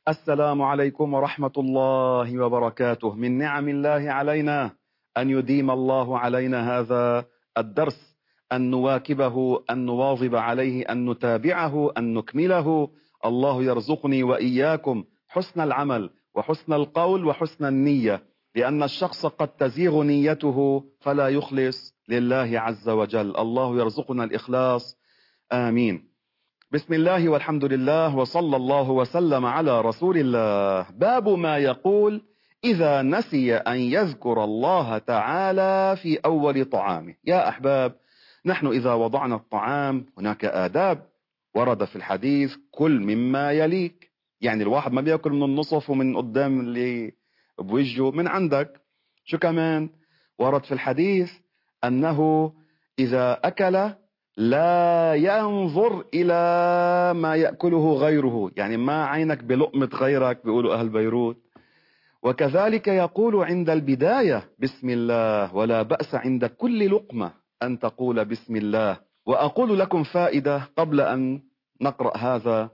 السلام عليكم ورحمة الله وبركاته. من نعم الله علينا أن يديم الله علينا هذا الدرس، أن نواكبه، أن نواظب عليه، أن نتابعه، أن نكمله. الله يرزقني وإياكم حسن العمل وحسن القول وحسن النية، لأن الشخص قد تزيغ نيته فلا يخلص لله عز وجل. الله يرزقنا الإخلاص، آمين. بسم الله والحمد لله وصلى الله وسلم على رسول الله. باب ما يقول إذا نسي أن يذكر الله تعالى في أول طعامه. يا أحباب، نحن إذا وضعنا الطعام هناك آداب ورد في الحديث: كل مما يليك. يعني الواحد ما بيأكل من النصف ومن قدام اللي بوجهه، من عندك. شو كمان ورد في الحديث؟ أنه إذا أكل لا ينظر إلى ما يأكله غيره، يعني ما عينك بلقمة غيرك، بيقولوا أهل بيروت. وكذلك يقول عند البداية بسم الله، ولا بأس عند كل لقمة أن تقول بسم الله. وأقول لكم فائدة قبل أن نقرأ هذا.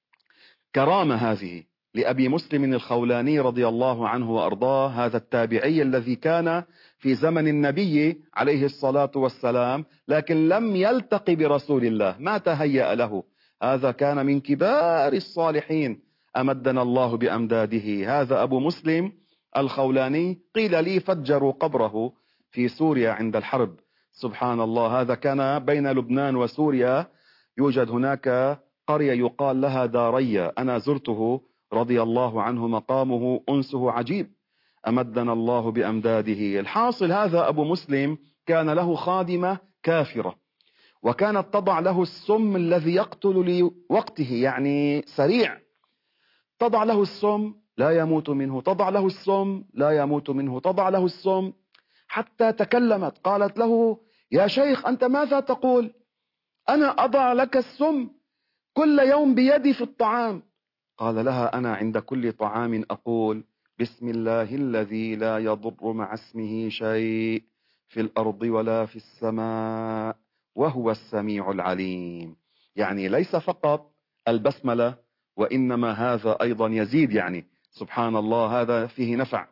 كرامة هذه لأبي مسلم الخولاني رضي الله عنه وأرضاه، هذا التابعي الذي كان في زمن النبي عليه الصلاة والسلام، لكن لم يلتقي برسول الله، ما تهيأ له. هذا كان من كبار الصالحين، أمدنا الله بأمداده. هذا أبو مسلم الخولاني قيل لي فجروا قبره في سوريا عند الحرب. سبحان الله، هذا كان بين لبنان وسوريا، يوجد هناك قرية يقال لها دارية. أنا زرته رضي الله عنه، مقامه أنسه عجيب، أمدنا الله بأمداده. الحاصل، هذا أبو مسلم كان له خادمة كافرة، وكانت تضع له السم الذي يقتل لوقته، يعني سريع. تضع له السم لا يموت منه، تضع له السم لا يموت منه، تضع له السم، حتى تكلمت قالت له: يا شيخ، أنت ماذا تقول؟ أنا أضع لك السم كل يوم بيدي في الطعام. قال لها: أنا عند كل طعام أقول بسم الله الذي لا يضر مع اسمه شيء في الأرض ولا في السماء وهو السميع العليم. يعني ليس فقط البسملة، وإنما هذا أيضا يزيد. يعني سبحان الله، هذا فيه نفع.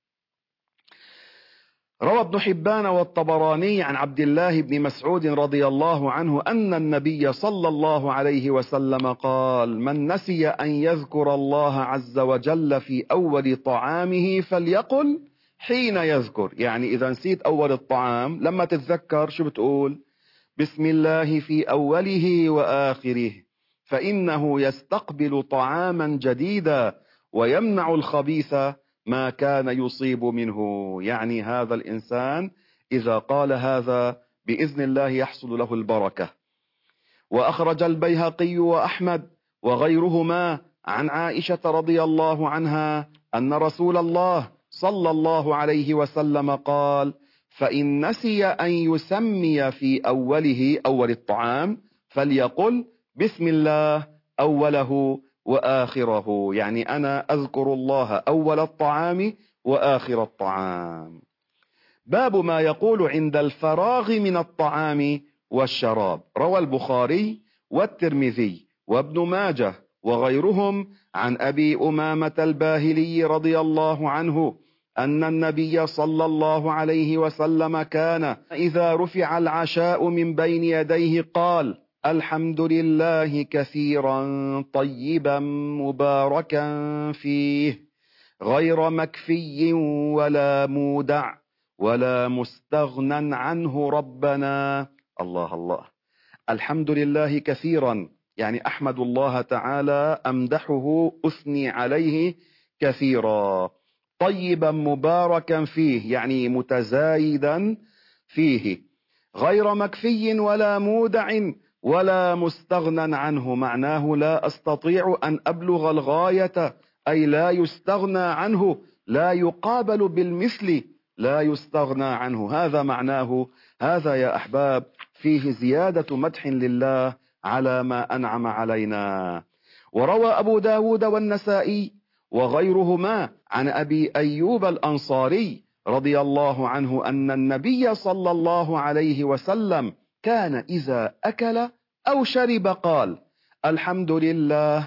روى ابن حبان والطبراني عن عبد الله بن مسعود رضي الله عنه أن النبي صلى الله عليه وسلم قال: من نسي أن يذكر الله عز وجل في أول طعامه فليقل حين يذكر. يعني إذا نسيت أول الطعام، لما تتذكر شو بتقول؟ بسم الله في أوله وآخره، فإنه يستقبل طعاما جديدا ويمنع الخبيث ما كان يصيب منه. يعني هذا الإنسان إذا قال هذا بإذن الله يحصل له البركة. وأخرج البيهقي وأحمد وغيرهما عن عائشة رضي الله عنها أن رسول الله صلى الله عليه وسلم قال: فإن نسي أن يسمي في أوله، أول الطعام، فليقل بسم الله أوله وآخره. يعني أنا أذكر الله أول الطعام وآخر الطعام. باب ما يقول عند الفراغ من الطعام والشراب. روى البخاري والترمذي وابن ماجه وغيرهم عن أبي أمامة الباهلي رضي الله عنه أن النبي صلى الله عليه وسلم كان إذا رفع العشاء من بين يديه قال: الحمد لله كثيرا طيبا مباركا فيه، غير مكفي ولا مودع ولا مستغنى عنه ربنا. الله الله. الحمد لله كثيرا، يعني أحمد الله تعالى، أمدحه، أثني عليه كثيرا. طيبا مباركا فيه، يعني متزايدا فيه. غير مكفي ولا مودع ولا مستغنى عنه، معناه لا أستطيع أن أبلغ الغاية، أي لا يستغنى عنه، لا يقابل بالمثل، لا يستغنى عنه. هذا معناه. هذا يا أحباب فيه زيادة مدح لله على ما أنعم علينا. وروى أبو داود والنسائي وغيرهما عن أبي أيوب الأنصاري رضي الله عنه أن النبي صلى الله عليه وسلم كان إذا أكل أو شرب قال: الحمد لله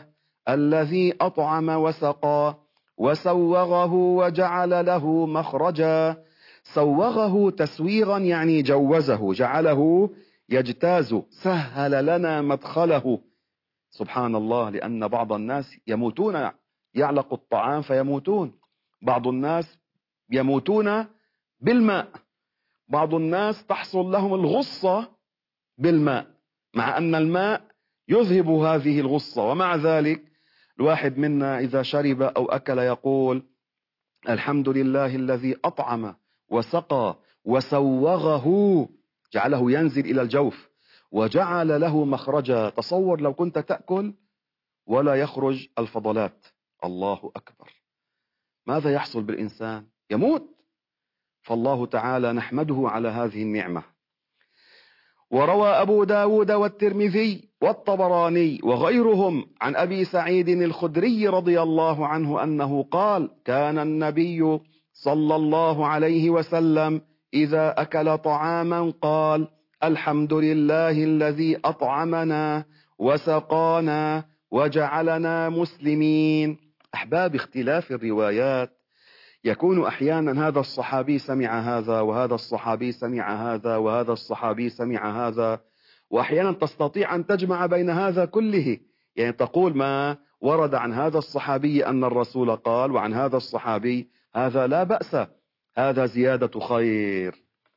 الذي أطعم وسقى وسوغه وجعل له مخرجا. سوغه تسويغا يعني جوزه، جعله يجتاز، سهل لنا مدخله. سبحان الله، لأن بعض الناس يموتون، يعلق الطعام فيموتون. بعض الناس يموتون بالماء. بعض الناس تحصل لهم الغصة بالماء، مع أن الماء يذهب هذه الغصة، ومع ذلك الواحد منا إذا شرب أو أكل يقول الحمد لله الذي أطعم وسقى وسوغه، جعله ينزل إلى الجوف وجعل له مخرجا. تصور لو كنت تأكل ولا يخرج الفضلات، الله أكبر، ماذا يحصل بالإنسان؟ يموت. فالله تعالى نحمده على هذه النعمة. وروى أبو داود والترمذي والطبراني وغيرهم عن أبي سعيد الخدري رضي الله عنه أنه قال: كان النبي صلى الله عليه وسلم إذا أكل طعاما قال: الحمد لله الذي أطعمنا وسقانا وجعلنا مسلمين. أحباب، اختلاف الروايات يكون أحيانا هذا الصحابي سمع هذا، وهذا الصحابي سمع هذا، وهذا الصحابي سمع هذا، وأحيانا تستطيع أن تجمع بين هذا كله، يعني تقول ما ورد عن هذا الصحابي أن الرسول قال، وعن هذا الصحابي، هذا لا بأس، هذا زيادة خير.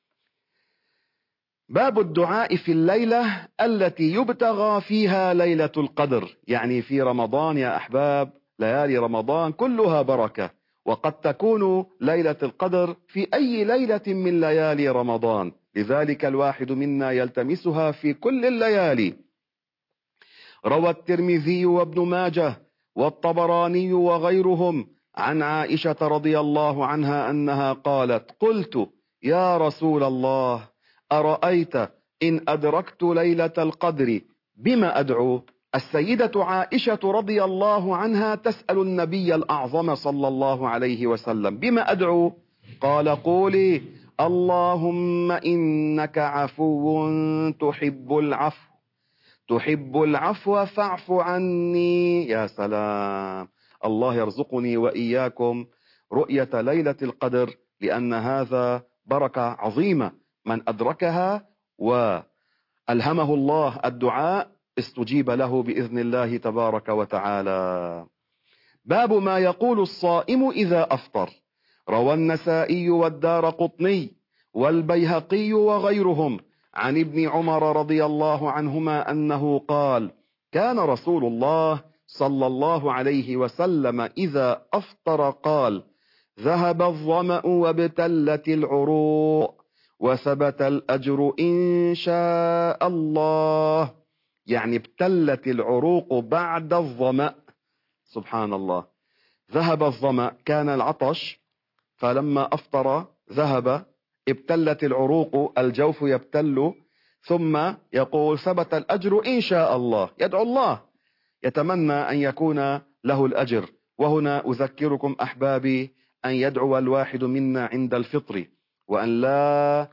باب الدعاء في الليلة التي يبتغى فيها ليلة القدر. يعني في رمضان يا أحباب، ليالي رمضان كلها بركة، وقد تكون ليلة القدر في أي ليلة من ليالي رمضان، لذلك الواحد منا يلتمسها في كل الليالي. روى الترمذي وابن ماجه والطبراني وغيرهم عن عائشة رضي الله عنها أنها قالت: قلت يا رسول الله، أرأيت إن أدركت ليلة القدر بما أدعو؟ السيدة عائشة رضي الله عنها تسأل النبي الأعظم صلى الله عليه وسلم: بما أدعو؟ قال: قولي اللهم إنك عفو تحب العفو فاعف عني. يا سلام، الله يرزقني وإياكم رؤية ليلة القدر، لأن هذا بركة عظيمة، من أدركها وألهمه الله الدعاء استجيب له بإذن الله تبارك وتعالى. باب ما يقول الصائم إذا أفطر. روى النسائي والدارقطني والبيهقي وغيرهم عن ابن عمر رضي الله عنهما أنه قال: كان رسول الله صلى الله عليه وسلم إذا أفطر قال: ذهب الظمأ وابتلت العروق وثبت الأجر إن شاء الله. يعني ابتلت العروق بعد الظمأ. سبحان الله، ذهب الظمأ، كان العطش، فلما أفطر ذهب، ابتلت العروق، الجوف يبتل، ثم يقول ثبت الأجر إن شاء الله، يدعو الله، يتمنى أن يكون له الأجر. وهنا أذكركم أحبابي أن يدعو الواحد منا عند الفطر، وأن لا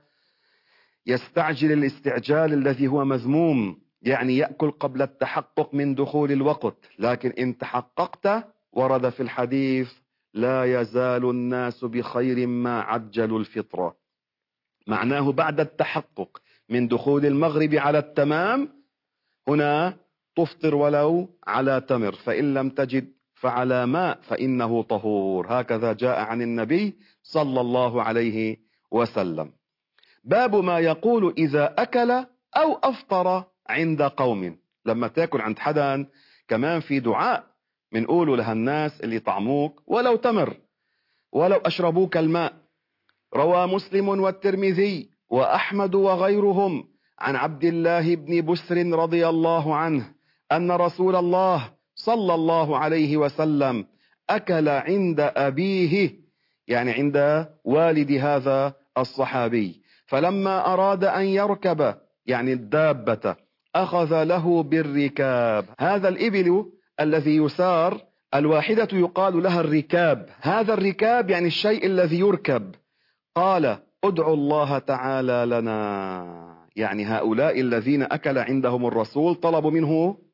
يستعجل الاستعجال الذي هو مذموم، يعني يأكل قبل التحقق من دخول الوقت. لكن إن تحققت، ورد في الحديث: لا يزال الناس بخير ما عجلوا الفطرة. معناه بعد التحقق من دخول المغرب على التمام، هنا تفطر ولو على تمر، فإن لم تجد فعلى ماء فإنه طهور. هكذا جاء عن النبي صلى الله عليه وسلم. باب ما يقول إذا أكل أو أفطر عند قوم. لما تاكل عند حدا كمان في دعاء منقوله لها الناس اللي طعموك ولو تمر، ولو أشربوك الماء. روى مسلم والترمذي وأحمد وغيرهم عن عبد الله بن بسر رضي الله عنه أن رسول الله صلى الله عليه وسلم أكل عند أبيه، يعني عند والد هذا الصحابي، فلما أراد أن يركب، يعني الدابة، أخذ له بالركاب. هذا الإبل الذي يسار الواحدة يقال لها الركاب، هذا الركاب يعني الشيء الذي يركب. قال: ادعوا الله تعالى لنا. يعني هؤلاء الذين أكل عندهم الرسول طلبوا منه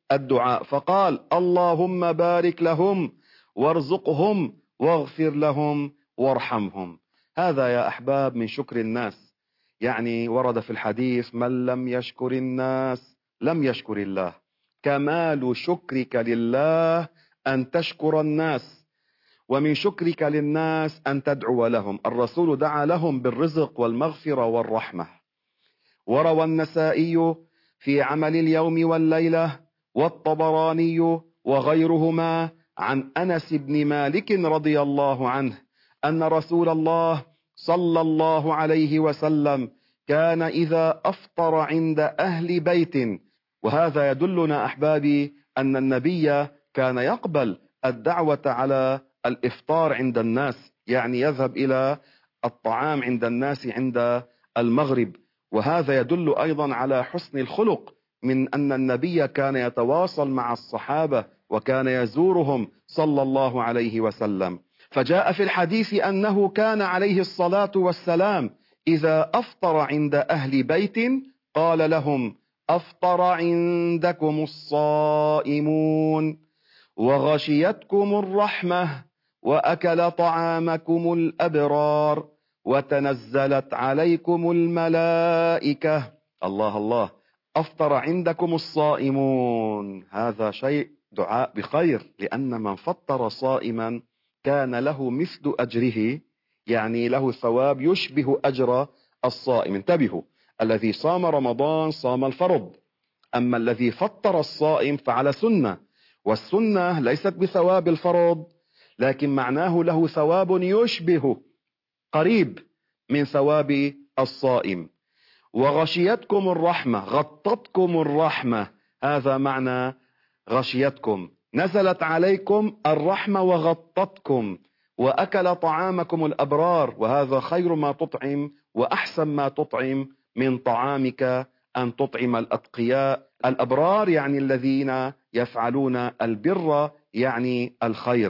الدعاء فقال: اللهم بارك لهم وارزقهم واغفر لهم وارحمهم. هذا يا أحباب من شكر الناس. يعني ورد في الحديث: من لم يشكر الناس لم يشكر الله. كمال شكرك لله أن تشكر الناس، ومن شكرك للناس أن تدعو لهم. الرسول دعا لهم بالرزق والمغفرة والرحمة. وروى النسائي في عمل اليوم والليلة والطبراني وغيرهما عن أنس بن مالك رضي الله عنه أن رسول الله صلى الله عليه وسلم كان إذا أفطر عند أهل بيت، وهذا يدلنا أحبابي أن النبي كان يقبل الدعوة على الإفطار عند الناس، يعني يذهب إلى الطعام عند الناس عند المغرب. وهذا يدل أيضا على حسن الخلق من أن النبي كان يتواصل مع الصحابة وكان يزورهم صلى الله عليه وسلم. فجاء في الحديث أنه كان عليه الصلاة والسلام إذا أفطر عند أهل بيت قال لهم: أفطر عندكم الصائمون وغشيتكم الرحمة وأكل طعامكم الأبرار وتنزلت عليكم الملائكة. الله الله، أفطر عندكم الصائمون، هذا شيء دعاء بخير، لأن من فطر صائما كان له مثل أجره، يعني له ثواب يشبه أجر الصائم. انتبهوا، الذي صام رمضان صام الفرض، أما الذي فطر الصائم فعلى سنة، والسنة ليست بثواب الفرض، لكن معناه له ثواب يشبه قريب من ثواب الصائم. وغشيتكم الرحمة، غطتكم الرحمة، هذا معنى غشيتكم، نزلت عليكم الرحمة وغطتكم. وأكل طعامكم الأبرار، وهذا خير ما تطعم وأحسن ما تطعم من طعامك أن تطعم الأتقياء الأبرار، يعني الذين يفعلون البر، يعني الخير.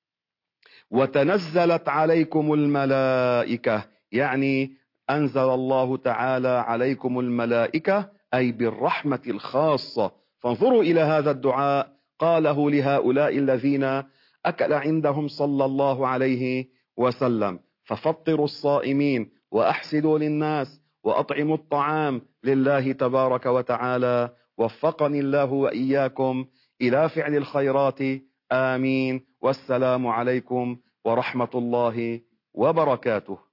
وتنزلت عليكم الملائكة، يعني أنزل الله تعالى عليكم الملائكة، أي بالرحمة الخاصة. فانظروا إلى هذا الدعاء، قاله لهؤلاء الذين أكل عندهم صلى الله عليه وسلم. ففطروا الصائمين وأحسدوا للناس وأطعموا الطعام لله تبارك وتعالى. وفقني الله وإياكم إلى فعل الخيرات، آمين. والسلام عليكم ورحمة الله وبركاته.